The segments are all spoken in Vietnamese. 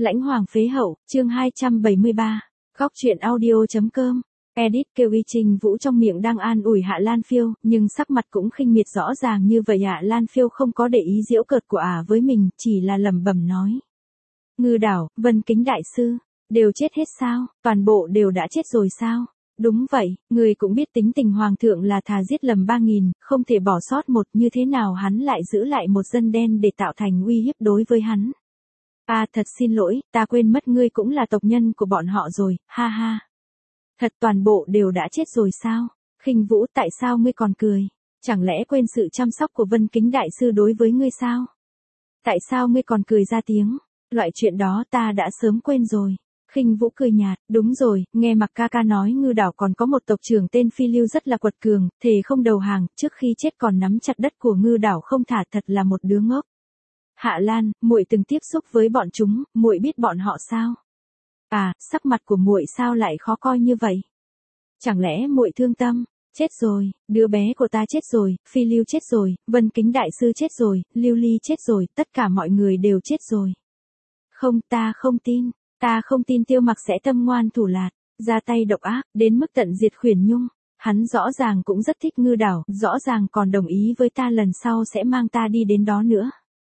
Lãnh Hoàng phế hậu, chương 273. Góc truyện audio.com. Edit kêu Y Trình Vũ trong miệng đang an ủi Hạ Lan Phiêu, nhưng sắc mặt cũng khinh miệt rõ ràng như vậy. Hạ Lan Phiêu không có để ý giễu cợt của với mình, chỉ là lẩm bẩm nói. Ngư Đảo, Vân Kính đại sư, đều chết hết sao, toàn bộ đều đã chết rồi sao? Đúng vậy, người cũng biết tính tình hoàng thượng là thà giết lầm 3.000, không thể bỏ sót một, như thế nào hắn lại giữ lại một dân đen để tạo thành uy hiếp đối với hắn. Thật xin lỗi, ta quên mất ngươi cũng là tộc nhân của bọn họ rồi, ha ha. Thật toàn bộ đều đã chết rồi sao? Khinh Vũ, tại sao ngươi còn cười? Chẳng lẽ quên sự chăm sóc của Vân Kính đại sư đối với ngươi sao? Tại sao ngươi còn cười ra tiếng? Loại chuyện đó ta đã sớm quên rồi. Khinh Vũ cười nhạt, đúng rồi, nghe Mặc ca ca nói Ngư Đảo còn có một tộc trưởng tên Phi Lưu rất là quật cường, thề không đầu hàng, trước khi chết còn nắm chặt đất của Ngư Đảo không thả, thật là một đứa ngốc. Hạ Lan, muội từng tiếp xúc với bọn chúng, muội biết bọn họ sao? Sắc mặt của muội sao lại khó coi như vậy? Chẳng lẽ muội thương tâm? Chết rồi, đứa bé của ta chết rồi, Phi Lưu chết rồi, Vân Kính đại sư chết rồi, Lưu Ly chết rồi, tất cả mọi người đều chết rồi. Không, ta không tin. Ta không tin Tiêu Mặc sẽ tâm ngoan thủ lạt, ra tay độc ác, đến mức tận diệt Khuyển Nhung. Hắn rõ ràng cũng rất thích Ngư Đảo, rõ ràng còn đồng ý với ta lần sau sẽ mang ta đi đến đó nữa.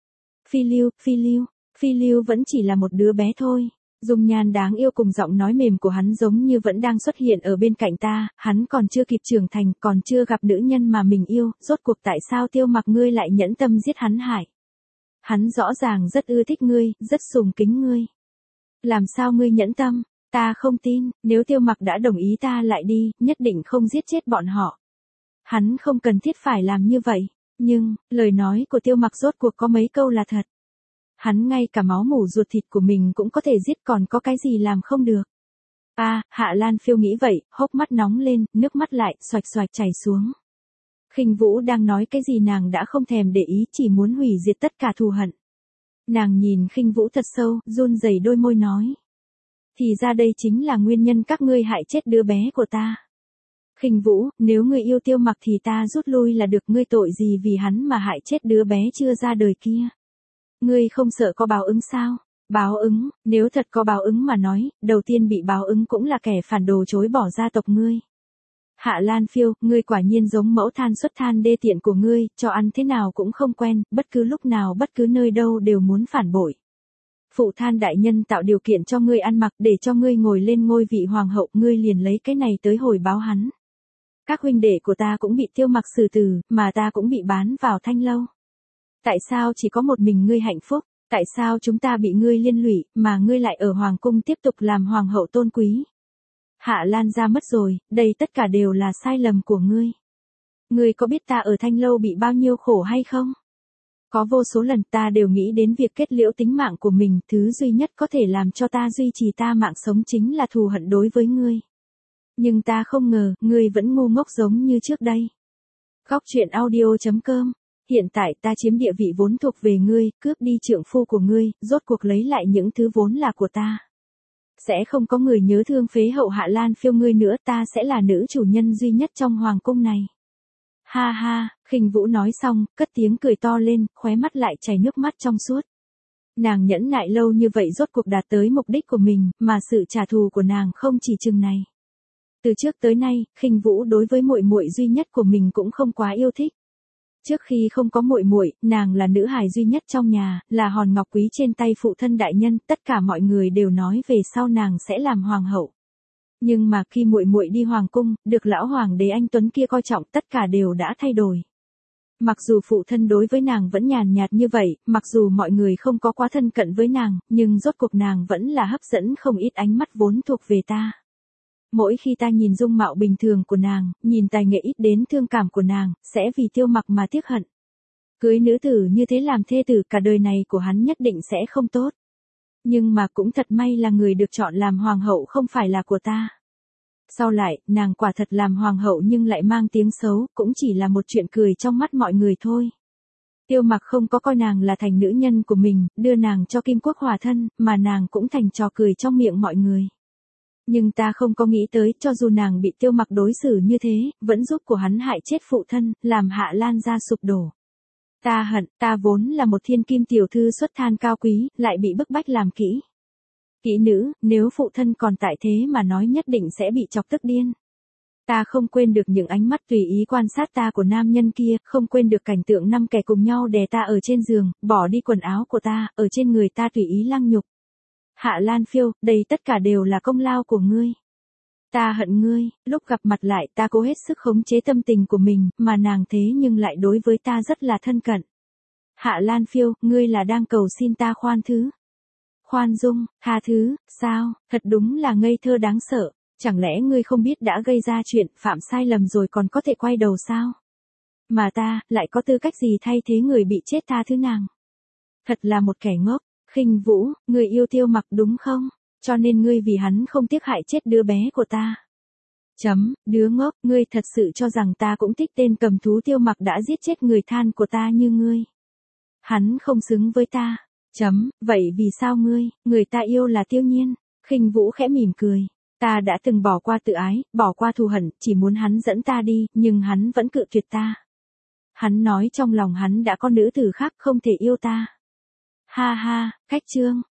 Phi Lưu vẫn chỉ là một đứa bé thôi. Dung nhan đáng yêu cùng giọng nói mềm của hắn giống như vẫn đang xuất hiện ở bên cạnh ta, hắn còn chưa kịp trưởng thành, còn chưa gặp nữ nhân mà mình yêu, rốt cuộc tại sao Tiêu Mặc ngươi lại nhẫn tâm giết hắn hại? Hắn rõ ràng rất ưa thích ngươi, rất sùng kính ngươi. Làm sao ngươi nhẫn tâm? Ta không tin, nếu Tiêu Mặc đã đồng ý ta lại đi, nhất định không giết chết bọn họ. Hắn không cần thiết phải làm như vậy, nhưng, lời nói của Tiêu Mặc rốt cuộc có mấy câu là thật. Hắn ngay cả máu mủ ruột thịt của mình cũng có thể giết, còn có cái gì làm không được. Hạ Lan Phiêu nghĩ vậy, hốc mắt nóng lên, nước mắt lại, xoạch xoạch chảy xuống. Khinh Vũ đang nói cái gì nàng đã không thèm để ý, chỉ muốn hủy diệt tất cả thù hận. Nàng nhìn Khinh Vũ thật sâu, run rẩy đôi môi nói. Thì ra đây chính là nguyên nhân các ngươi hại chết đứa bé của ta. Khinh Vũ, nếu ngươi yêu Tiêu Mặc thì ta rút lui là được, ngươi tội gì vì hắn mà hại chết đứa bé chưa ra đời kia. Ngươi không sợ có báo ứng sao? Báo ứng, nếu thật có báo ứng mà nói, đầu tiên bị báo ứng cũng là kẻ phản đồ chối bỏ gia tộc ngươi. Hạ Lan Phiêu, ngươi quả nhiên giống mẫu than xuất than đê tiện của ngươi, cho ăn thế nào cũng không quen, bất cứ lúc nào bất cứ nơi đâu đều muốn phản bội. Phụ than đại nhân tạo điều kiện cho ngươi ăn mặc để cho ngươi ngồi lên ngôi vị hoàng hậu, ngươi liền lấy cái này tới hồi báo hắn. Các huynh đệ của ta cũng bị Tiêu Mặc xử tử, mà ta cũng bị bán vào Thanh Lâu. Tại sao chỉ có một mình ngươi hạnh phúc? Tại sao chúng ta bị ngươi liên lụy, mà ngươi lại ở hoàng cung tiếp tục làm hoàng hậu tôn quý? Hạ Lan ra mất rồi, đây tất cả đều là sai lầm của ngươi. Ngươi có biết ta ở Thanh Lâu bị bao nhiêu khổ hay không? Có vô số lần ta đều nghĩ đến việc kết liễu tính mạng của mình, thứ duy nhất có thể làm cho ta duy trì ta mạng sống chính là thù hận đối với ngươi. Nhưng ta không ngờ, ngươi vẫn ngu ngốc giống như trước đây. Góc truyện audio.com. Hiện tại ta chiếm địa vị vốn thuộc về ngươi, cướp đi trượng phu của ngươi, rốt cuộc lấy lại những thứ vốn là của ta. Sẽ không có người nhớ thương phế hậu Hạ Lan Phiêu ngươi nữa, ta sẽ là nữ chủ nhân duy nhất trong hoàng cung này. Ha ha, Khinh Vũ nói xong, cất tiếng cười to lên, khóe mắt lại chảy nước mắt trong suốt. Nàng nhẫn nại lâu như vậy rốt cuộc đạt tới mục đích của mình, mà sự trả thù của nàng không chỉ chừng này. Từ trước tới nay, Khinh Vũ đối với muội muội duy nhất của mình cũng không quá yêu thích. Trước khi không có muội muội, nàng là nữ hài duy nhất trong nhà, là hòn ngọc quý trên tay phụ thân đại nhân, tất cả mọi người đều nói về sau nàng sẽ làm hoàng hậu. Nhưng mà khi muội muội đi hoàng cung, được lão hoàng đế anh tuấn kia coi trọng, tất cả đều đã thay đổi. Mặc dù phụ thân đối với nàng vẫn nhàn nhạt như vậy, mặc dù mọi người không có quá thân cận với nàng, nhưng rốt cuộc nàng vẫn là hấp dẫn không ít ánh mắt vốn thuộc về ta. Mỗi khi ta nhìn dung mạo bình thường của nàng, nhìn tài nghệ ít đến thương cảm của nàng, sẽ vì Tiêu Mặc mà tiếc hận. Cưới nữ tử như thế làm thê tử cả đời này của hắn nhất định sẽ không tốt. Nhưng mà cũng thật may là người được chọn làm hoàng hậu không phải là của ta. Sau lại, nàng quả thật làm hoàng hậu nhưng lại mang tiếng xấu, cũng chỉ là một chuyện cười trong mắt mọi người thôi. Tiêu Mặc không có coi nàng là thành nữ nhân của mình, đưa nàng cho Kim Quốc hòa thân, mà nàng cũng thành trò cười trong miệng mọi người. Nhưng ta không có nghĩ tới, cho dù nàng bị Tiêu Mặc đối xử như thế, vẫn giúp của hắn hại chết phụ thân, làm Hạ Lan gia sụp đổ. Ta hận, ta vốn là một thiên kim tiểu thư xuất than cao quý, lại bị bức bách làm kỹ. Kỹ nữ, nếu phụ thân còn tại thế mà nói nhất định sẽ bị chọc tức điên. Ta không quên được những ánh mắt tùy ý quan sát ta của nam nhân kia, không quên được cảnh tượng 5 kẻ cùng nhau đè ta ở trên giường, bỏ đi quần áo của ta, ở trên người ta tùy ý lăng nhục. Hạ Lan Phiêu, đây tất cả đều là công lao của ngươi. Ta hận ngươi, lúc gặp mặt lại ta cố hết sức khống chế tâm tình của mình, mà nàng thế nhưng lại đối với ta rất là thân cận. Hạ Lan Phiêu, ngươi là đang cầu xin ta khoan thứ. Khoan dung, tha thứ, sao, thật đúng là ngây thơ đáng sợ. Chẳng lẽ ngươi không biết đã gây ra chuyện, phạm sai lầm rồi còn có thể quay đầu sao? Mà ta, lại có tư cách gì thay thế người bị chết tha thứ nàng? Thật là một kẻ ngốc. Khinh Vũ, ngươi yêu Tiêu Mặc đúng không? Cho nên ngươi vì hắn không tiếc hại chết đứa bé của ta. Đứa ngốc, ngươi thật sự cho rằng ta cũng thích tên cầm thú Tiêu Mặc đã giết chết người than của ta như ngươi. Hắn không xứng với ta. Vậy vì sao người ta yêu là Tiêu Nhiên? Khinh Vũ khẽ mỉm cười. Ta đã từng bỏ qua tự ái, bỏ qua thù hận, chỉ muốn hắn dẫn ta đi, nhưng hắn vẫn cự tuyệt ta. Hắn nói trong lòng hắn đã có nữ tử khác không thể yêu ta. Ha ha, khách trương,